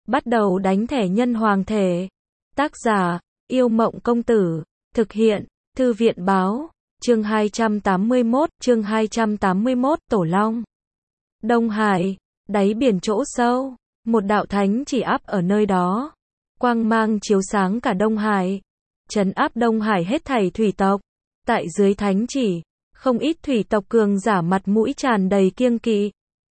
Bắt đầu đánh thẻ nhân hoàng thể. Tác giả, Yêu Mộng Công Tử. Thực hiện, Thư viện Báo. Chương 281, Tổ Long. Đông Hải, đáy biển chỗ sâu, một đạo thánh chỉ áp ở nơi đó. Quang mang chiếu sáng cả Đông Hải, trấn áp Đông Hải hết thảy thủy tộc. Tại dưới thánh chỉ, không ít thủy tộc cường giả mặt mũi tràn đầy kiêng kỵ,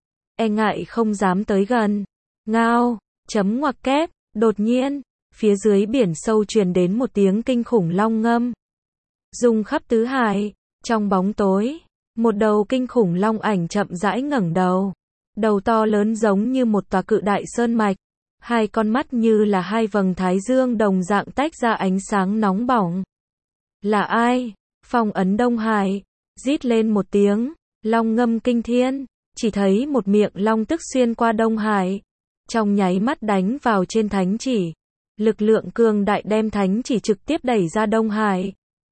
e ngại không dám tới gần. Ngao, chấm ngoặc kép, đột nhiên, phía dưới biển sâu truyền đến một tiếng kinh khủng long ngâm. Rung khắp tứ hải, trong bóng tối, một đầu kinh khủng long ảnh chậm rãi ngẩng đầu. Đầu to lớn giống như một tòa cự đại sơn mạch, hai con mắt như là hai vầng thái dương đồng dạng tách ra ánh sáng nóng bỏng. Là ai? Phong ấn Đông Hải, rít lên một tiếng, long ngâm kinh thiên, chỉ thấy một miệng long tức xuyên qua Đông Hải, trong nháy mắt đánh vào trên thánh chỉ. Lực lượng cường đại đem thánh chỉ trực tiếp đẩy ra Đông Hải.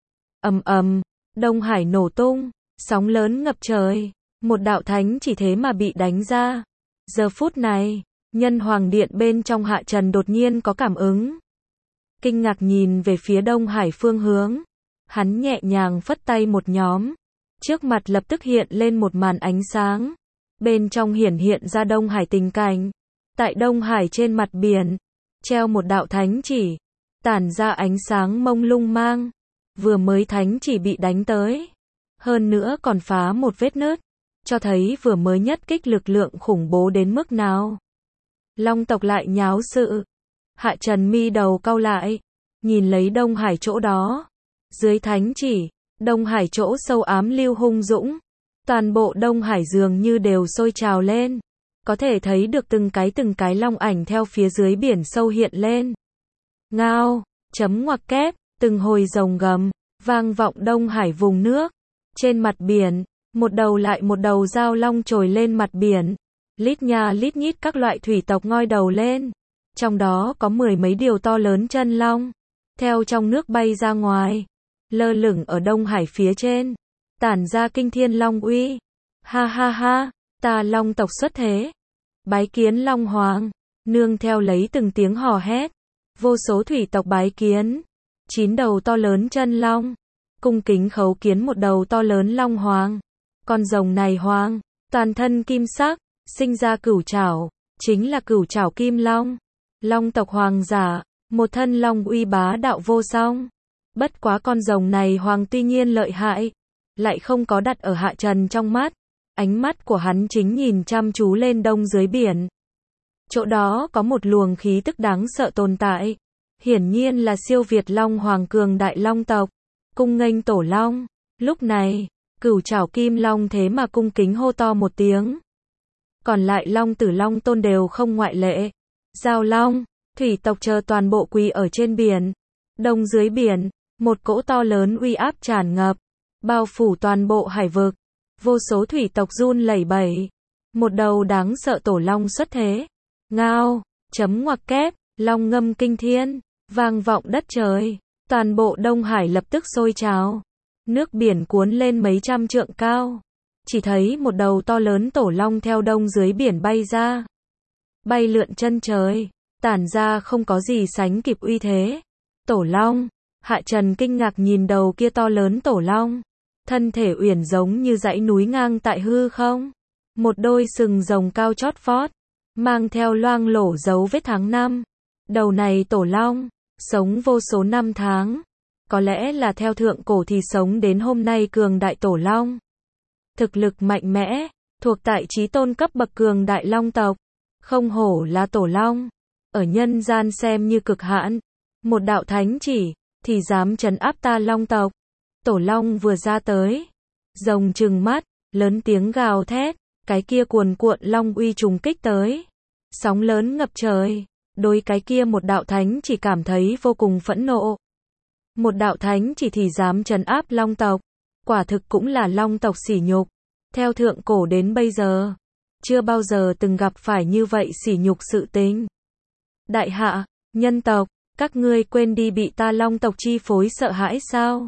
Ầm ầm, Đông Hải nổ tung, sóng lớn ngập trời, một đạo thánh chỉ thế mà bị đánh ra. Giờ phút này, Nhân Hoàng Điện bên trong Hạ Trần đột nhiên có cảm ứng. Kinh ngạc nhìn về phía Đông Hải phương hướng. Hắn nhẹ nhàng phất tay một nhóm. Trước mặt lập tức hiện lên một màn ánh sáng. Bên trong hiển hiện ra Đông Hải tình cảnh. Tại Đông Hải trên mặt biển, treo một đạo thánh chỉ, tản ra ánh sáng mông lung mang. Vừa mới thánh chỉ bị đánh tới, hơn nữa còn phá một vết nứt, cho thấy vừa mới nhất kích lực lượng khủng bố đến mức nào. Long tộc lại nháo sự. Hạ Trần mi đầu cau lại, nhìn lấy Đông Hải chỗ đó. Dưới thánh chỉ, Đông Hải chỗ sâu ám lưu hung dũng. Toàn bộ Đông Hải dường như đều sôi trào lên. Có thể thấy được từng cái long ảnh theo phía dưới biển sâu hiện lên. Ngao, chấm ngoặc kép, từng hồi rồng gầm, vang vọng Đông Hải vùng nước. Trên mặt biển, một đầu lại một đầu giao long trồi lên mặt biển. Lít nha lít nhít các loại thủy tộc ngoi đầu lên. Trong đó có mười mấy điều to lớn chân long. Theo trong nước bay ra ngoài. Lơ lửng ở Đông Hải phía trên. Tản ra kinh thiên long uy. Ha ha ha, ta long tộc xuất thế. Bái kiến Long Hoàng. Nương theo lấy từng tiếng hò hét. Vô số thủy tộc bái kiến. 9 đầu to lớn chân long. Cung kính khấu kiến một đầu to lớn Long Hoàng. Con rồng này hoàng, toàn thân kim sắc, sinh ra cửu trảo, chính là cửu trảo kim long. Long tộc hoàng giả, một thân long uy bá đạo vô song. Bất quá con rồng này hoàng tuy nhiên lợi hại, lại không có đặt ở Hạ Trần trong mắt. Ánh mắt của hắn chính nhìn chăm chú lên đông dưới biển. Chỗ đó có một luồng khí tức đáng sợ tồn tại. Hiển nhiên là siêu việt Long Hoàng cường đại long tộc. Cung nghênh tổ long. Lúc này, cửu trảo kim long thế mà cung kính hô to một tiếng. Còn lại long tử long tôn đều không ngoại lệ. Giao long, thủy tộc chờ toàn bộ quỳ ở trên biển. Đông dưới biển, một cỗ to lớn uy áp tràn ngập, bao phủ toàn bộ hải vực. Vô số thủy tộc run lẩy bẩy. Một đầu đáng sợ tổ long xuất thế. Ngao, chấm ngoặc kép, long ngâm kinh thiên, vang vọng đất trời. Toàn bộ Đông Hải lập tức sôi trào. Nước biển cuốn lên mấy trăm trượng cao. Chỉ thấy một đầu to lớn tổ long theo đông dưới biển bay ra. Bay lượn chân trời, tản ra không có gì sánh kịp uy thế. Tổ long, Hạ Trần kinh ngạc nhìn đầu kia to lớn tổ long. Thân thể uyển giống như dãy núi ngang tại hư không. Một đôi sừng rồng cao chót vót, mang theo loang lổ dấu vết tháng năm. Đầu này tổ long, sống vô số năm tháng. Có lẽ là theo thượng cổ thì sống đến hôm nay cường đại tổ long. Thực lực mạnh mẽ, thuộc tại chí tôn cấp bậc cường đại long tộc. Không hổ là tổ long. Ở nhân gian xem như cực hạn. Một đạo thánh chỉ, thì dám trấn áp ta long tộc. Tổ long vừa ra tới. Rồng trừng mắt, lớn tiếng gào thét. Cái kia cuồn cuộn long uy trùng kích tới. Sóng lớn ngập trời. Đối cái kia một đạo thánh chỉ cảm thấy vô cùng phẫn nộ. Một đạo thánh chỉ thì dám trấn áp long tộc. Quả thực cũng là long tộc sỉ nhục. Theo thượng cổ đến bây giờ, chưa bao giờ từng gặp phải như vậy sỉ nhục sự tình. Đại hạ, nhân tộc, các ngươi quên đi bị ta long tộc chi phối sợ hãi sao?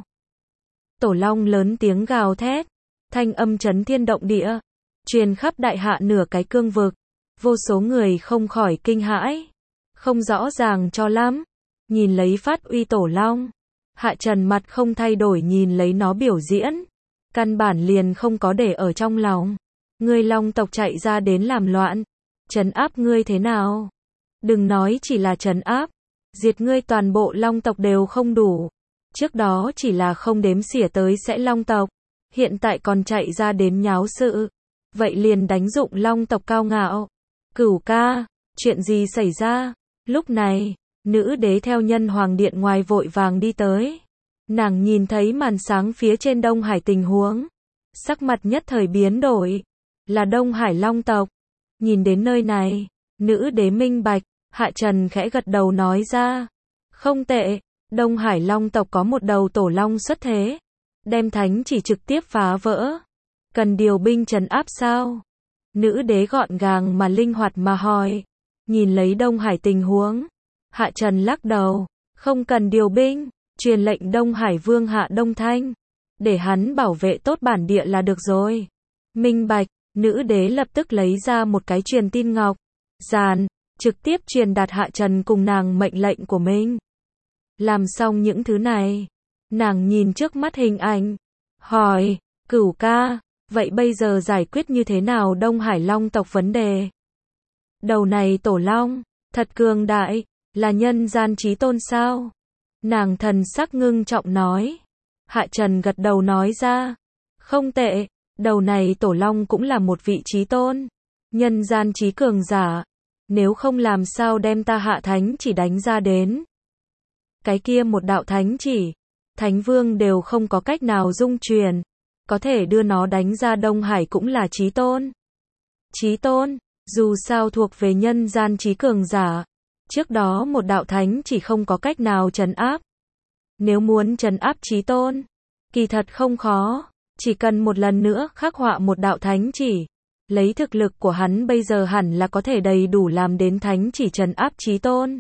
Tổ long lớn tiếng gào thét, thanh âm chấn thiên động địa, truyền khắp đại hạ nửa cái cương vực. Vô số người không khỏi kinh hãi. Không rõ ràng cho lắm. Nhìn lấy phát uy tổ long. Hạ Trần mặt không thay đổi nhìn lấy nó biểu diễn. Căn bản liền không có để ở trong lòng. Ngươi long tộc chạy ra đến làm loạn. Trấn áp ngươi thế nào? Đừng nói chỉ là trấn áp. Diệt ngươi toàn bộ long tộc đều không đủ. Trước đó chỉ là không đếm xỉa tới sẽ long tộc. Hiện tại còn chạy ra đến nháo sự. Vậy liền đánh dụng long tộc cao ngạo. Cửu ca, chuyện gì xảy ra? Lúc này, nữ đế theo nhân hoàng điện ngoài vội vàng đi tới. Nàng nhìn thấy màn sáng phía trên Đông Hải tình huống. Sắc mặt nhất thời biến đổi. Là Đông Hải long tộc. Nhìn đến nơi này, nữ đế minh bạch, Hạ Trần khẽ gật đầu nói ra. Không tệ, Đông Hải long tộc có một đầu tổ long xuất thế. Đem thánh chỉ trực tiếp phá vỡ. Cần điều binh trấn áp sao? Nữ đế gọn gàng mà linh hoạt mà hỏi. Nhìn lấy Đông Hải tình huống. Hạ Trần lắc đầu. Không cần điều binh. Truyền lệnh Đông Hải vương Hạ Đông Thanh. Để hắn bảo vệ tốt bản địa là được rồi. Minh bạch. Nữ đế lập tức lấy ra một cái truyền tin ngọc. Dàn. Trực tiếp truyền đạt Hạ Trần cùng nàng mệnh lệnh của mình. Làm xong những thứ này. Nàng nhìn trước mắt hình ảnh. Hỏi. Cửu ca. Vậy bây giờ giải quyết như thế nào Đông Hải long tộc vấn đề? Đầu này tổ long. Thật cường đại. Là nhân gian chí tôn sao? Nàng thần sắc ngưng trọng nói. Hạ Trần gật đầu nói ra. Không tệ. Đầu này tổ long cũng là một vị chí tôn. Nhân gian chí cường giả. Nếu không làm sao đem ta Hạ Thánh chỉ đánh ra đến. Cái kia một đạo thánh chỉ. Thánh vương đều không có cách nào dung truyền. Có thể đưa nó đánh ra Đông Hải cũng là chí tôn. Chí tôn. Dù sao thuộc về nhân gian chí cường giả. Trước đó một đạo thánh chỉ không có cách nào trấn áp. Nếu muốn trấn áp chí tôn. Kỳ thật không khó. Chỉ cần một lần nữa khắc họa một đạo thánh chỉ. Lấy thực lực của hắn bây giờ hẳn là có thể đầy đủ làm đến thánh chỉ trấn áp chí tôn.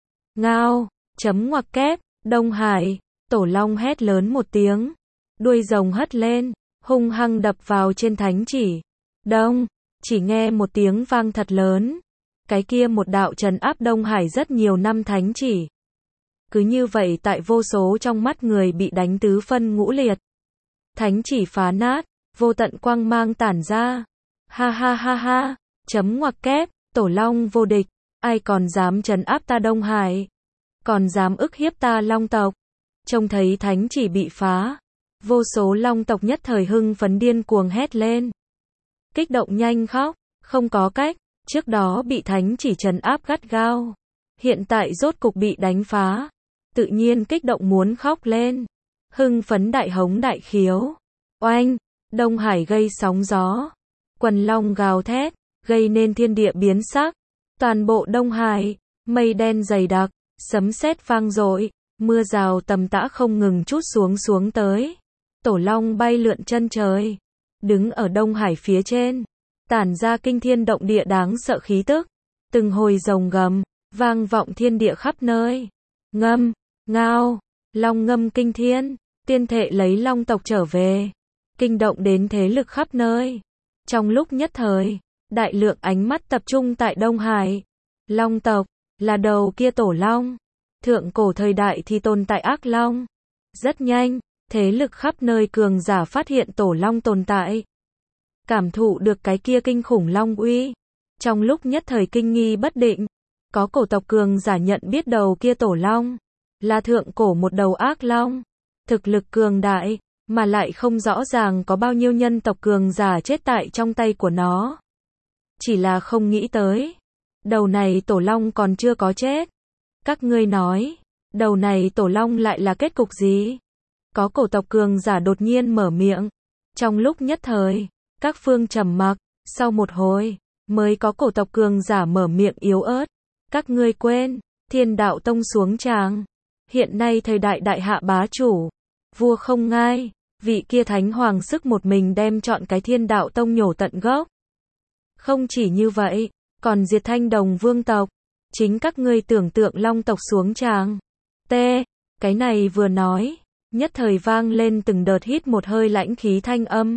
Ngao. Chấm ngoặc kép. Đông Hải. Tổ long hét lớn một tiếng. Đuôi rồng hất lên. Hung hăng đập vào trên thánh chỉ. Đông. Chỉ nghe một tiếng vang thật lớn. Cái kia một đạo trấn áp Đông Hải rất nhiều năm thánh chỉ. Cứ như vậy tại vô số trong mắt người bị đánh tứ phân ngũ liệt. Thánh chỉ phá nát. Vô tận quang mang tản ra. Ha ha ha ha. Chấm ngoặc kép. Tổ long vô địch. Ai còn dám trấn áp ta Đông Hải. Còn dám ức hiếp ta long tộc. Trông thấy thánh chỉ bị phá. Vô số long tộc nhất thời hưng phấn điên cuồng hét lên. Kích động nhanh khóc. Không có cách. Trước đó bị thánh chỉ trấn áp gắt gao. Hiện tại rốt cục bị đánh phá. Tự nhiên kích động muốn khóc lên. Hưng phấn đại hống đại khiếu. Oanh. Đông Hải gây sóng gió. Quần long gào thét. Gây nên thiên địa biến sắc. Toàn bộ Đông Hải. Mây đen dày đặc. Sấm sét vang dội. Mưa rào tầm tã không ngừng trút xuống tới. Tổ long bay lượn chân trời. Đứng ở Đông Hải phía trên. Tản ra kinh thiên động địa đáng sợ khí tức. Từng hồi rồng gầm. Vang vọng thiên địa khắp nơi. Ngâm. Ngao. Long ngâm kinh thiên. Tiên thệ lấy long tộc trở về. Kinh động đến thế lực khắp nơi. Trong lúc nhất thời. Đại lượng ánh mắt tập trung tại Đông Hải. Long tộc. Là đầu kia tổ long. Thượng cổ thời đại thì tồn tại ác long. Rất nhanh. Thế lực khắp nơi cường giả phát hiện tổ long tồn tại. Cảm thụ được cái kia kinh khủng long uy. Trong lúc nhất thời kinh nghi bất định. Có cổ tộc cường giả nhận biết đầu kia tổ long. Là thượng cổ một đầu ác long. Thực lực cường đại. Mà lại không rõ ràng có bao nhiêu nhân tộc cường giả chết tại trong tay của nó. Chỉ là không nghĩ tới. Đầu này tổ long còn chưa có chết. Các ngươi nói. Đầu này tổ long lại là kết cục gì? Có cổ tộc cường giả đột nhiên mở miệng. Trong lúc nhất thời. Các phương trầm mặc. Sau một hồi. Mới có cổ tộc cường giả mở miệng yếu ớt. Các ngươi quên. Thiên đạo tông xuống tràng. Hiện nay thời đại đại hạ bá chủ. Vua không ngai. Vị kia thánh hoàng sức một mình đem chọn cái thiên đạo tông nhổ tận gốc. Không chỉ như vậy. Còn diệt Thanh Đồng vương tộc. Chính các ngươi tưởng tượng long tộc xuống tràng. T. Cái này vừa nói. Nhất thời vang lên từng đợt hít một hơi lãnh khí thanh âm.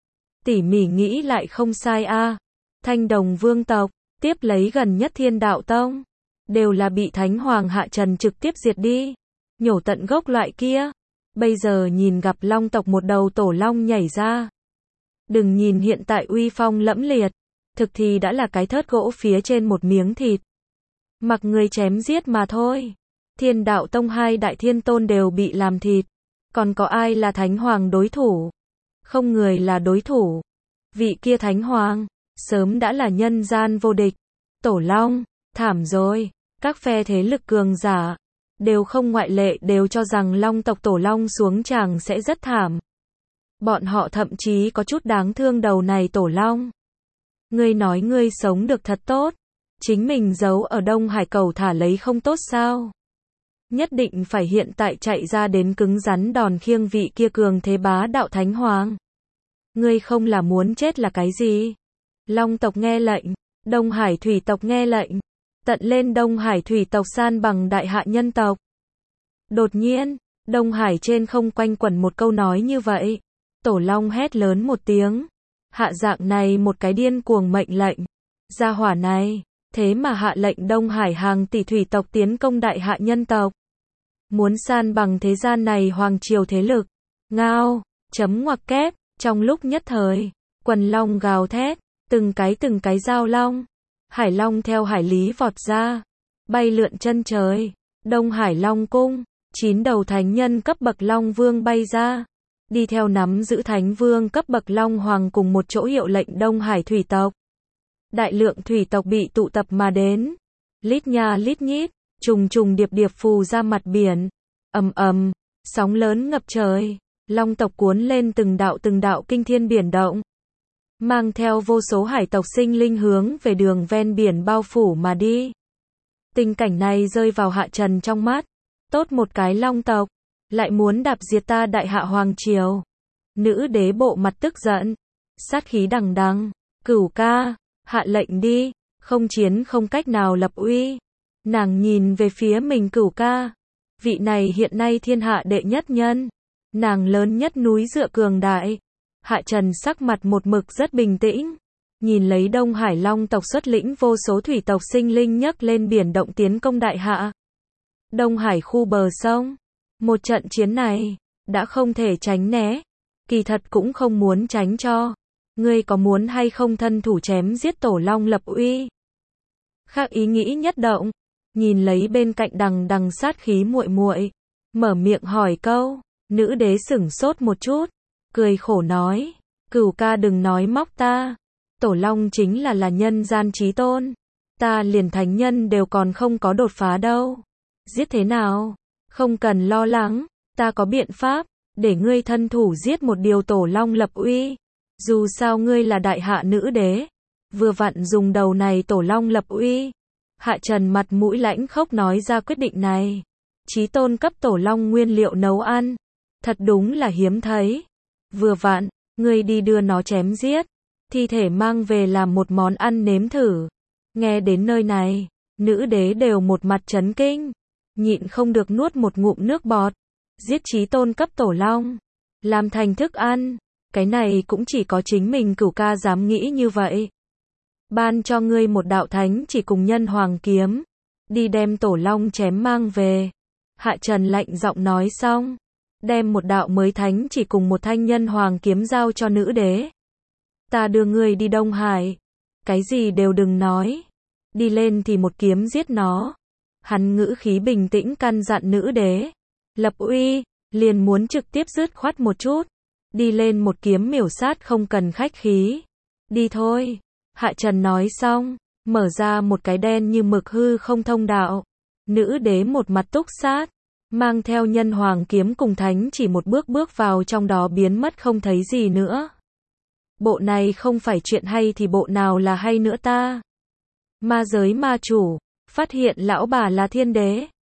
Tỉ mỉ nghĩ lại không sai a. Thanh Đồng vương tộc. Tiếp lấy gần nhất thiên đạo tông. đều là bị Thánh Hoàng Hạ Trần trực tiếp diệt đi, nhổ tận gốc loại kia. Bây giờ nhìn gặp Long tộc một đầu tổ long nhảy ra. Đừng nhìn hiện tại uy phong lẫm liệt, thực thì đã là cái thớt gỗ phía trên một miếng thịt. Mặc người chém giết mà thôi. Thiên Đạo Tông hai đại thiên tôn đều bị làm thịt. Còn có ai là Thánh Hoàng đối thủ? Không người là đối thủ. Vị kia Thánh Hoàng, sớm đã là nhân gian vô địch. Tổ Long, thảm rồi. Các phe thế lực cường giả, đều không ngoại lệ đều cho rằng Long tộc Tổ Long xuống tràng sẽ rất thảm. Bọn họ thậm chí có chút đáng thương đầu này Tổ Long. Ngươi nói ngươi sống được thật tốt. Chính mình giấu ở Đông Hải cầu thả lấy không tốt sao? Nhất định phải hiện tại chạy ra đến cứng rắn đòn khiêng vị kia cường thế bá đạo Thánh Hoàng. Ngươi không là muốn chết là cái gì? Long tộc nghe lệnh, Đông Hải thủy tộc nghe lệnh, tận lên Đông Hải thủy tộc san bằng đại hạ nhân tộc. Đột nhiên, Đông Hải trên không quanh quẩn một câu nói như vậy. Tổ Long hét lớn một tiếng. Hạ dạng này một cái điên cuồng mệnh lệnh. Gia hỏa này, thế mà hạ lệnh Đông Hải hàng tỷ thủy tộc tiến công đại hạ nhân tộc. Muốn san bằng thế gian này hoàng triều thế lực. Ngao, chấm ngoặc kép, trong lúc nhất thời, quần long gào thét, từng cái giao long. Hải long theo hải lý vọt ra, bay lượn chân trời. Đông Hải Long cung, 9 đầu thánh nhân cấp bậc Long Vương bay ra. Đi theo nắm giữ Thánh Vương cấp bậc Long Hoàng cùng một chỗ hiệu lệnh Đông Hải thủy tộc. Đại lượng thủy tộc bị tụ tập mà đến. Lít nha lít nhít, trùng trùng điệp điệp phù ra mặt biển. Ầm ầm, sóng lớn ngập trời. Long tộc cuốn lên từng đạo kinh thiên biển động. Mang theo vô số hải tộc sinh linh hướng về đường ven biển bao phủ mà đi. Tình cảnh này rơi vào Hạ Trần trong mắt. Tốt một cái Long tộc, lại muốn đạp diệt ta đại hạ hoàng triều. Nữ đế bộ mặt tức giận, sát khí đằng đằng. Cửu ca, hạ lệnh đi, không chiến không cách nào lập uy. Nàng nhìn về phía mình Cửu ca. Vị này hiện nay thiên hạ đệ nhất nhân. Nàng lớn nhất núi dựa cường đại. Hạ Trần sắc mặt một mực rất bình tĩnh. Nhìn lấy Đông Hải Long tộc xuất lĩnh vô số thủy tộc sinh linh nhấc lên biển động tiến công đại hạ. Đông Hải khu bờ sông. Một trận chiến này, đã không thể tránh né. Kỳ thật cũng không muốn tránh cho. Ngươi có muốn hay không thân thủ chém giết Tổ Long lập uy? Khác ý nghĩ nhất động. Nhìn lấy bên cạnh đằng đằng sát khí muội muội, mở miệng hỏi câu. Nữ đế sửng sốt một chút, cười khổ nói. Cửu ca đừng nói móc ta. Tổ Long chính là nhân gian chí tôn. Ta liền thánh nhân đều còn không có đột phá đâu. Giết thế nào? Không cần lo lắng, ta có biện pháp, để ngươi thân thủ giết một điều Tổ Long lập uy. Dù sao ngươi là đại hạ nữ đế, vừa vặn dùng đầu này Tổ Long lập uy. Hạ Trần mặt mũi lãnh khốc nói ra quyết định này. Chí tôn cấp Tổ Long nguyên liệu nấu ăn, thật đúng là hiếm thấy. Vừa vặn, ngươi đi đưa nó chém giết, thi thể mang về làm một món ăn nếm thử. Nghe đến nơi này, nữ đế đều một mặt chấn kinh, nhịn không được nuốt một ngụm nước bọt. Giết chí tôn cấp Tổ Long, làm thành thức ăn, cái này cũng chỉ có chính mình Cửu ca dám nghĩ như vậy. Ban cho ngươi một đạo thánh chỉ cùng nhân hoàng kiếm, đi đem Tổ Long chém mang về. Hạ Trần lạnh giọng nói xong, đem một đạo mới thánh chỉ cùng một thanh nhân hoàng kiếm giao cho nữ đế. Ta đưa ngươi đi Đông Hải, cái gì đều đừng nói, đi lên thì một kiếm giết nó. Hắn ngữ khí bình tĩnh căn dặn nữ đế. Lập uy, liền muốn trực tiếp dứt khoát một chút. Đi lên một kiếm miểu sát không cần khách khí. Đi thôi. Hạ Trần nói xong, mở ra một cái đen như mực hư không thông đạo. Nữ đế một mặt túc sát, mang theo nhân hoàng kiếm cùng thánh chỉ một bước vào trong đó biến mất không thấy gì nữa. Bộ này không phải chuyện hay thì bộ nào là hay nữa ta? Ma giới ma chủ, phát hiện lão bà là thiên đế.